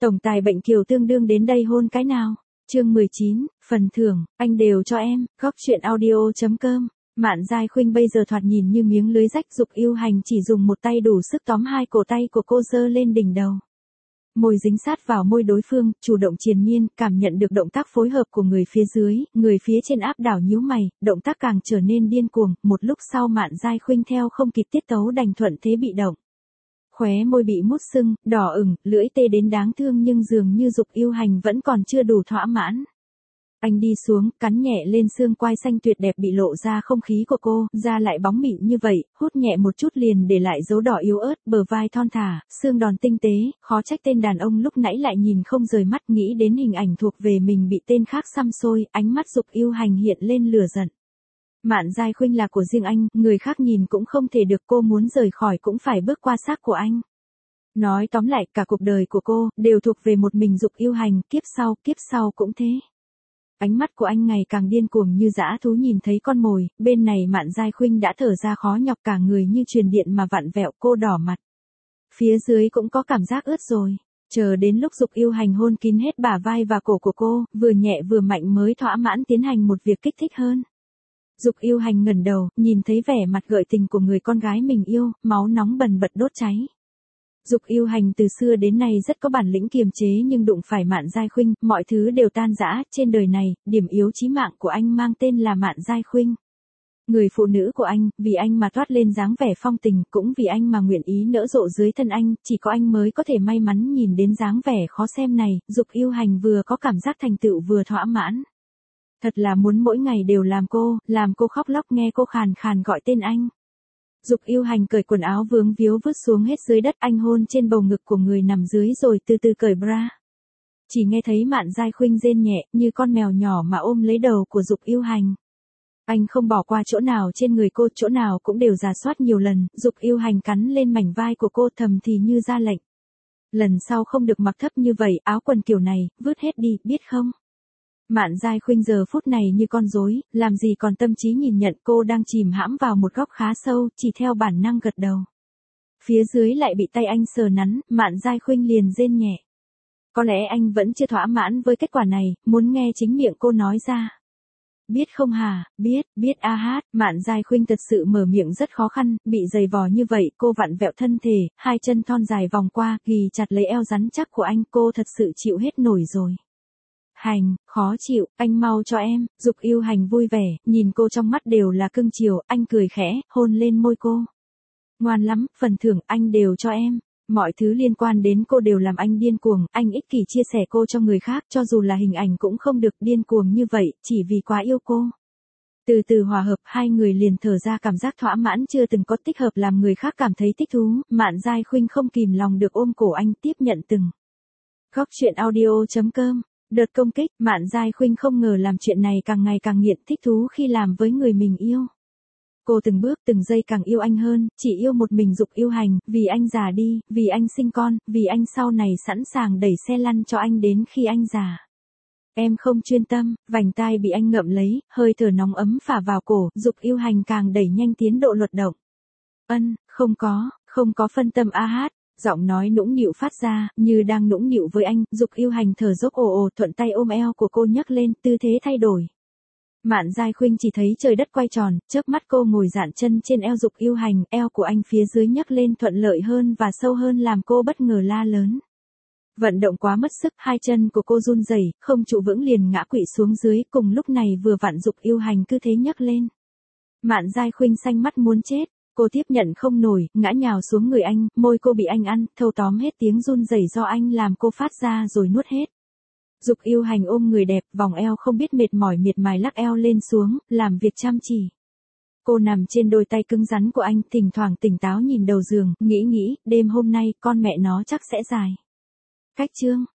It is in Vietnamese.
Tổng tài bệnh kiều tương đương đến đây hôn cái nào. Chương 19, phần thưởng, anh đều cho em, góc chuyện audio.com. Mạn Giai Khuynh bây giờ thoạt nhìn như miếng lưới rách, Dục Yêu Hành chỉ dùng một tay đủ sức tóm hai cổ tay của cô giơ lên đỉnh đầu. Môi dính sát vào môi đối phương, chủ động triền miên, cảm nhận được động tác phối hợp của người phía dưới, người phía trên áp đảo nhíu mày, động tác càng trở nên điên cuồng, một lúc sau Mạn Giai Khuynh theo không kịp tiết tấu đành thuận thế bị động. Khóe môi bị mút sưng, đỏ ửng, lưỡi tê đến đáng thương nhưng dường như Dục Yêu Hành vẫn còn chưa đủ thỏa mãn. Anh đi xuống, cắn nhẹ lên xương quai xanh tuyệt đẹp bị lộ ra không khí của cô, da lại bóng mịn như vậy, hút nhẹ một chút liền để lại dấu đỏ yếu ớt, bờ vai thon thả, xương đòn tinh tế, khó trách tên đàn ông lúc nãy lại nhìn không rời mắt, nghĩ đến hình ảnh thuộc về mình bị tên khác săm xôi, ánh mắt Dục Yêu Hành hiện lên lửa giận. Mạn Giai Khuynh là của riêng anh, người khác nhìn cũng không thể được, cô muốn rời khỏi cũng phải bước qua xác của anh. Nói tóm lại, cả cuộc đời của cô, đều thuộc về một mình Dục Yêu Hành, kiếp sau cũng thế. Ánh mắt của anh ngày càng điên cuồng như dã thú nhìn thấy con mồi, bên này Mạn Giai Khuynh đã thở ra khó nhọc, cả người như truyền điện mà vặn vẹo, cô đỏ mặt. Phía dưới cũng có cảm giác ướt rồi. Chờ đến lúc Dục Yêu Hành hôn kín hết bả vai và cổ của cô, vừa nhẹ vừa mạnh mới thỏa mãn tiến hành một việc kích thích hơn. Dục Yêu Hành ngẩng đầu, nhìn thấy vẻ mặt gợi tình của người con gái mình yêu, máu nóng bần bật đốt cháy. Dục Yêu Hành từ xưa đến nay rất có bản lĩnh kiềm chế nhưng đụng phải Mạn Giai Khuynh, mọi thứ đều tan rã, trên đời này, điểm yếu chí mạng của anh mang tên là Mạn Giai Khuynh. Người phụ nữ của anh, vì anh mà toát lên dáng vẻ phong tình, cũng vì anh mà nguyện ý nở rộ dưới thân anh, chỉ có anh mới có thể may mắn nhìn đến dáng vẻ khó xem này, Dục Yêu Hành vừa có cảm giác thành tựu vừa thỏa mãn. Thật là muốn mỗi ngày đều làm cô khóc lóc nghe cô khàn khàn gọi tên anh. Dục Yêu Hành cởi quần áo vướng víu vứt xuống hết dưới đất, anh hôn trên bầu ngực của người nằm dưới rồi từ từ cởi bra. Chỉ nghe thấy Mạn Giai Khuynh rên nhẹ, như con mèo nhỏ mà ôm lấy đầu của Dục Yêu Hành. Anh không bỏ qua chỗ nào trên người cô, chỗ nào cũng đều rà soát nhiều lần, Dục Yêu Hành cắn lên mảnh vai của cô thầm thì như ra lệnh. Lần sau không được mặc thấp như vậy, áo quần kiểu này, vứt hết đi, biết không? Mạn Giai Khuynh giờ phút này như con rối, làm gì còn tâm trí nhìn nhận, cô đang chìm hãm vào một góc khá sâu, chỉ theo bản năng gật đầu. Phía dưới lại bị tay anh sờ nắn, Mạn Giai Khuynh liền rên nhẹ. Có lẽ anh vẫn chưa thỏa mãn với kết quả này, muốn nghe chính miệng cô nói ra. Biết không hả, biết a hát, Mạn Giai Khuynh thật sự mở miệng rất khó khăn, bị giày vò như vậy, cô vặn vẹo thân thể, hai chân thon dài vòng qua, ghì chặt lấy eo rắn chắc của anh, cô thật sự chịu hết nổi rồi. Hành, khó chịu, anh mau cho em, Dục Yêu Hành vui vẻ, nhìn cô trong mắt đều là cưng chiều, anh cười khẽ, hôn lên môi cô. Ngoan lắm, phần thưởng anh đều cho em. Mọi thứ liên quan đến cô đều làm anh điên cuồng, anh ích kỷ chia sẻ cô cho người khác, cho dù là hình ảnh cũng không được, điên cuồng như vậy, chỉ vì quá yêu cô. Từ từ hòa hợp, hai người liền thở ra cảm giác thỏa mãn chưa từng có, tích hợp làm người khác cảm thấy thích thú, Mạn Giai Khuynh không kìm lòng được ôm cổ anh, tiếp nhận từng. Góc chuyện audio.com. Đợt công kích, Mạn Giai Khuynh không ngờ làm chuyện này càng ngày càng nghiện, thích thú khi làm với người mình yêu. Cô từng bước từng giây càng yêu anh hơn, chỉ yêu một mình Dục Yêu Hành, vì anh già đi, vì anh sinh con, vì anh sau này sẵn sàng đẩy xe lăn cho anh đến khi anh già. Em không chuyên tâm, vành tai bị anh ngậm lấy, hơi thở nóng ấm phả vào cổ, Dục Yêu Hành càng đẩy nhanh tiến độ luật động. Không có phân tâm a hát. Giọng nói nũng nịu phát ra, như đang nũng nịu với anh, Dục Yêu Hành thở dốc ồ, thuận tay ôm eo của cô nhấc lên, tư thế thay đổi. Mạn Giai Khuynh chỉ thấy trời đất quay tròn, chớp mắt cô ngồi dạn chân trên eo Dục Yêu Hành, eo của anh phía dưới nhấc lên thuận lợi hơn và sâu hơn làm cô bất ngờ la lớn. Vận động quá mất sức, hai chân của cô run rẩy, không trụ vững liền ngã quỵ xuống dưới, cùng lúc này vừa vặn Dục Yêu Hành cứ thế nhấc lên. Mạn Giai Khuynh xanh mắt muốn chết. Cô tiếp nhận không nổi, ngã nhào xuống người anh, môi cô bị anh ăn, thâu tóm hết tiếng run rẩy do anh làm cô phát ra rồi nuốt hết. Dục Yêu Hành ôm người đẹp, vòng eo không biết mệt mỏi miệt mài lắc eo lên xuống, làm việc chăm chỉ. Cô nằm trên đôi tay cứng rắn của anh, thỉnh thoảng tỉnh táo nhìn đầu giường, nghĩ, đêm hôm nay, con mẹ nó chắc sẽ dài. Cách chương.